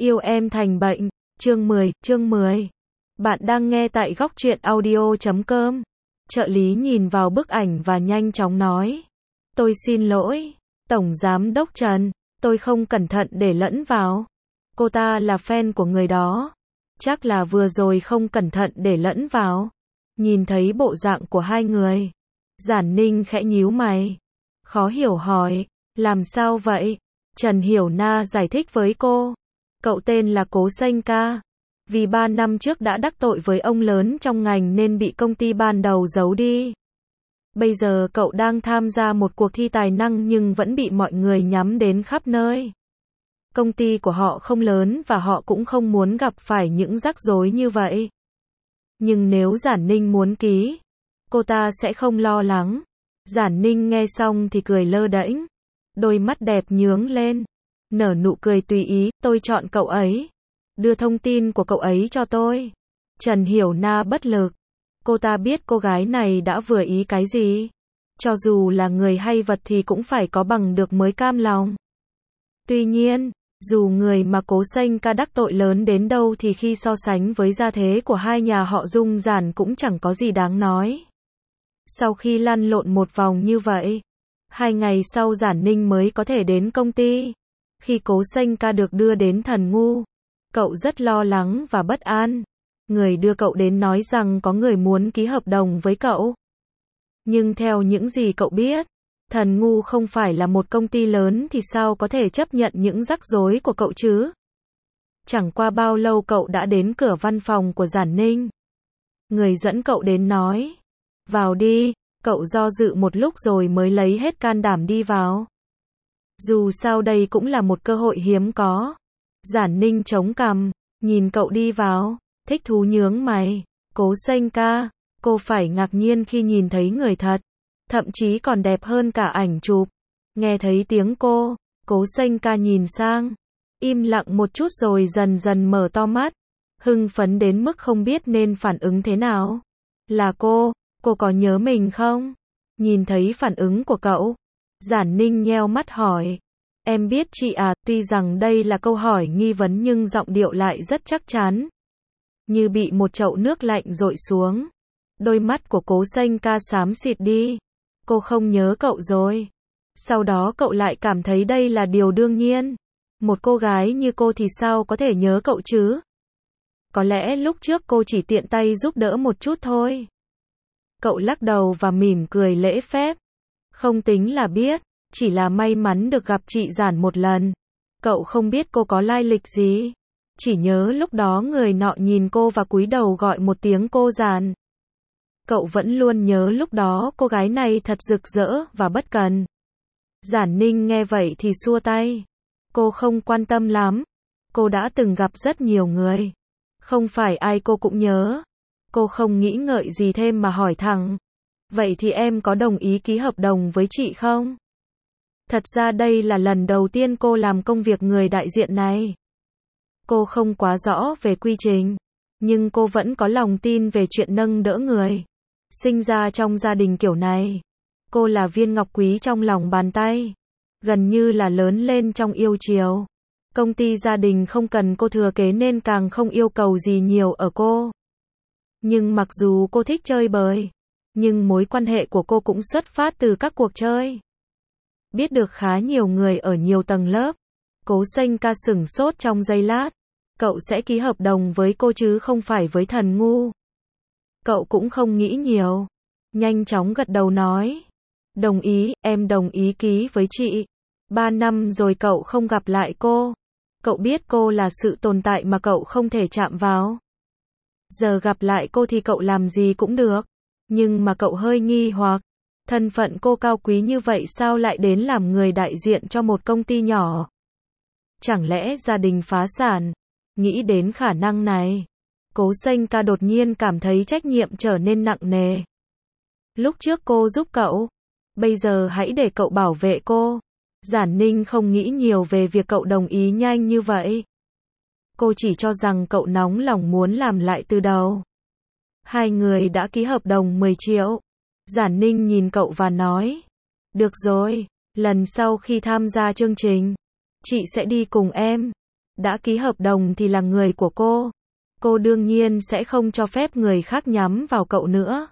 Yêu em thành bệnh, chương 10. Bạn đang nghe tại góc truyện audio.com. Trợ lý nhìn vào bức ảnh và nhanh chóng nói. Tôi xin lỗi, Tổng Giám đốc Trần, tôi không cẩn thận để lẫn vào. Cô ta là fan của người đó. Chắc là vừa rồi không cẩn thận để lẫn vào. Nhìn thấy bộ dạng của hai người. Giản Ninh khẽ nhíu mày. Khó hiểu hỏi, làm sao vậy? Trần Hiểu Na giải thích với cô. Cậu tên là Cố Xanh Ca. Vì 3 năm trước đã đắc tội với ông lớn trong ngành nên bị công ty ban đầu giấu đi. Bây giờ cậu đang tham gia một cuộc thi tài năng nhưng vẫn bị mọi người nhắm đến khắp nơi. Công ty của họ không lớn và họ cũng không muốn gặp phải những rắc rối như vậy. Nhưng nếu Giản Ninh muốn ký, cô ta sẽ không lo lắng. Giản Ninh nghe xong thì cười lơ đễnh. Đôi mắt đẹp nhướng lên. Nở nụ cười tùy ý, tôi chọn cậu ấy. Đưa thông tin của cậu ấy cho tôi. Trần Hiểu Na bất lực. Cô ta biết cô gái này đã vừa ý cái gì. Cho dù là người hay vật thì cũng phải có bằng được mới cam lòng. Tuy nhiên, dù người mà Cố Xanh Ca đắc tội lớn đến đâu thì khi so sánh với gia thế của hai nhà họ Dung Giản cũng chẳng có gì đáng nói. Sau khi lăn lộn một vòng như vậy, 2 ngày sau Giản Ninh mới có thể đến công ty. Khi Cố Xanh Ca được đưa đến Thần Ngu, cậu rất lo lắng và bất an. Người đưa cậu đến nói rằng có người muốn ký hợp đồng với cậu. Nhưng theo những gì cậu biết, Thần Ngu không phải là một công ty lớn thì sao có thể chấp nhận những rắc rối của cậu chứ? Chẳng qua bao lâu cậu đã đến cửa văn phòng của Giản Ninh. Người dẫn cậu đến nói, vào đi. Cậu do dự một lúc rồi mới lấy hết can đảm đi vào. Dù sao đây cũng là một cơ hội hiếm có. Giản Ninh chống cằm, nhìn cậu đi vào, thích thú nhướng mày. Cố Xanh Ca, cô phải ngạc nhiên khi nhìn thấy người thật. Thậm chí còn đẹp hơn cả ảnh chụp. Nghe thấy tiếng cô, Cố Xanh Ca nhìn sang. Im lặng một chút rồi dần dần mở to mắt. Hưng phấn đến mức không biết nên phản ứng thế nào. Là cô có nhớ mình không? Nhìn thấy phản ứng của cậu, Giản Ninh nheo mắt hỏi. Em biết chị à, tuy rằng đây là câu hỏi nghi vấn nhưng giọng điệu lại rất chắc chắn. Như bị một chậu nước lạnh dội xuống. Đôi mắt của Cố Xanh Ca xám xịt đi. Cô không nhớ cậu rồi. Sau đó cậu lại cảm thấy đây là điều đương nhiên. Một cô gái như cô thì sao có thể nhớ cậu chứ? Có lẽ lúc trước cô chỉ tiện tay giúp đỡ một chút thôi. Cậu lắc đầu và mỉm cười lễ phép. Không tính là biết, chỉ là may mắn được gặp chị Giản một lần. Cậu không biết cô có lai lịch gì. Chỉ nhớ lúc đó người nọ nhìn cô và cúi đầu gọi một tiếng cô Giản. Cậu vẫn luôn nhớ lúc đó cô gái này thật rực rỡ và bất cần. Giản Ninh nghe vậy thì xua tay. Cô không quan tâm lắm. Cô đã từng gặp rất nhiều người. Không phải ai cô cũng nhớ. Cô không nghĩ ngợi gì thêm mà hỏi thẳng. Vậy thì em có đồng ý ký hợp đồng với chị không? Thật ra đây là lần đầu tiên cô làm công việc người đại diện này. Cô không quá rõ về quy trình, nhưng cô vẫn có lòng tin về chuyện nâng đỡ người. Sinh ra trong gia đình kiểu này, cô là viên ngọc quý trong lòng bàn tay. Gần như là lớn lên trong yêu chiều. Công ty gia đình không cần cô thừa kế nên càng không yêu cầu gì nhiều ở cô. Nhưng mặc dù cô thích chơi bời, nhưng mối quan hệ của cô cũng xuất phát từ các cuộc chơi. Biết được khá nhiều người ở nhiều tầng lớp. Cố Xanh Ca sửng sốt trong giây lát. Cậu sẽ ký hợp đồng với cô chứ không phải với Thần Ngu. Cậu cũng không nghĩ nhiều. Nhanh chóng gật đầu nói. Đồng ý, em đồng ý ký với chị. 3 năm rồi cậu không gặp lại cô. Cậu biết cô là sự tồn tại mà cậu không thể chạm vào. Giờ gặp lại cô thì cậu làm gì cũng được. Nhưng mà cậu hơi nghi hoặc. Thân phận cô cao quý như vậy sao lại đến làm người đại diện cho một công ty nhỏ? Chẳng lẽ gia đình phá sản? Nghĩ đến khả năng này, Cố Xanh Ca đột nhiên cảm thấy trách nhiệm trở nên nặng nề. Lúc trước cô giúp cậu, bây giờ hãy để cậu bảo vệ cô. Giản Ninh không nghĩ nhiều về việc cậu đồng ý nhanh như vậy. Cô chỉ cho rằng cậu nóng lòng muốn làm lại từ đầu. Hai người đã ký hợp đồng 10 triệu. Giản Ninh nhìn cậu và nói. Được rồi, lần sau khi tham gia chương trình, chị sẽ đi cùng em. Đã ký hợp đồng thì là người của cô. Cô đương nhiên sẽ không cho phép người khác nhắm vào cậu nữa.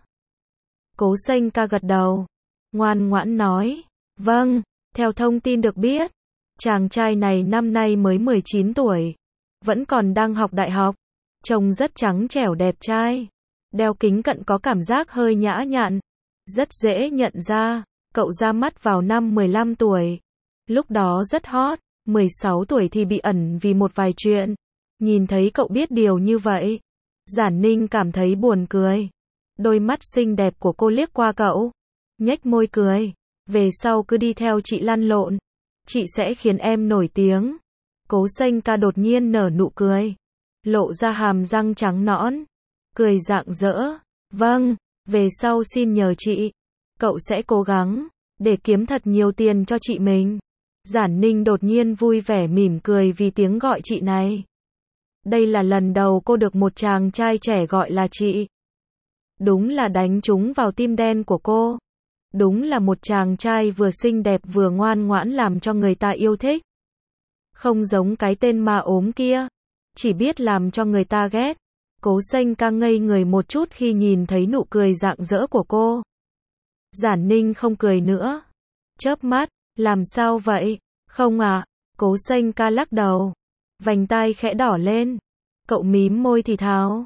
Cố Xanh ca gật đầu, ngoan ngoãn nói, vâng, theo thông tin được biết, chàng trai này năm nay mới 19 tuổi, vẫn còn đang học đại học, trông rất trắng trẻo đẹp trai, đeo kính cận có cảm giác hơi nhã nhặn, rất dễ nhận ra, cậu ra mắt vào năm 15 tuổi, lúc đó rất hot, 16 tuổi thì bị ẩn vì một vài chuyện, nhìn thấy cậu biết điều như vậy, Giản Ninh cảm thấy buồn cười. Đôi mắt xinh đẹp của cô liếc qua cậu, nhếch môi cười, về sau cứ đi theo chị lăn lộn, chị sẽ khiến em nổi tiếng. Cố Xanh ca đột nhiên nở nụ cười, lộ ra hàm răng trắng nõn, cười rạng rỡ, vâng, về sau xin nhờ chị, cậu sẽ cố gắng, để kiếm thật nhiều tiền cho chị mình. Giản Ninh đột nhiên vui vẻ mỉm cười vì tiếng gọi chị này. Đây là lần đầu cô được một chàng trai trẻ gọi là chị. Đúng là đánh trúng vào tim đen của cô. Đúng là một chàng trai vừa xinh đẹp vừa ngoan ngoãn làm cho người ta yêu thích. Không giống cái tên ma ốm kia, chỉ biết làm cho người ta ghét. Cố Xanh ca ngây người một chút khi nhìn thấy nụ cười rạng rỡ của cô. Giản Ninh không cười nữa. Chớp mắt, làm sao vậy? Không à? Cố Xanh ca lắc đầu. Vành tai khẽ đỏ lên. Cậu mím môi thì thào.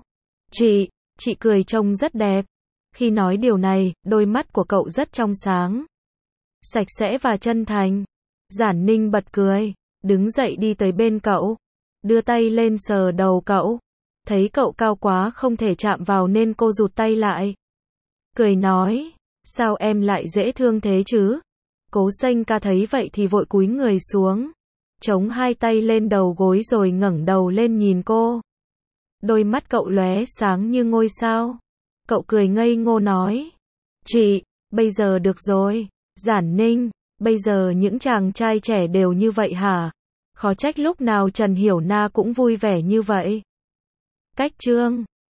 Chị cười trông rất đẹp. Khi nói điều này, đôi mắt của cậu rất trong sáng, sạch sẽ và chân thành. Giản Ninh bật cười, đứng dậy đi tới bên cậu, đưa tay lên sờ đầu cậu. Thấy cậu cao quá không thể chạm vào nên cô rụt tay lại. Cười nói, sao em lại dễ thương thế chứ? Cố Xanh ca thấy vậy thì vội cúi người xuống, chống hai tay lên đầu gối rồi ngẩng đầu lên nhìn cô. Đôi mắt cậu lóe sáng như ngôi sao. Cậu cười ngây ngô nói, chị, bây giờ được rồi. Giản Ninh, bây giờ những chàng trai trẻ đều như vậy hả? Khó trách lúc nào Trần Hiểu Na cũng vui vẻ như vậy. Cách chương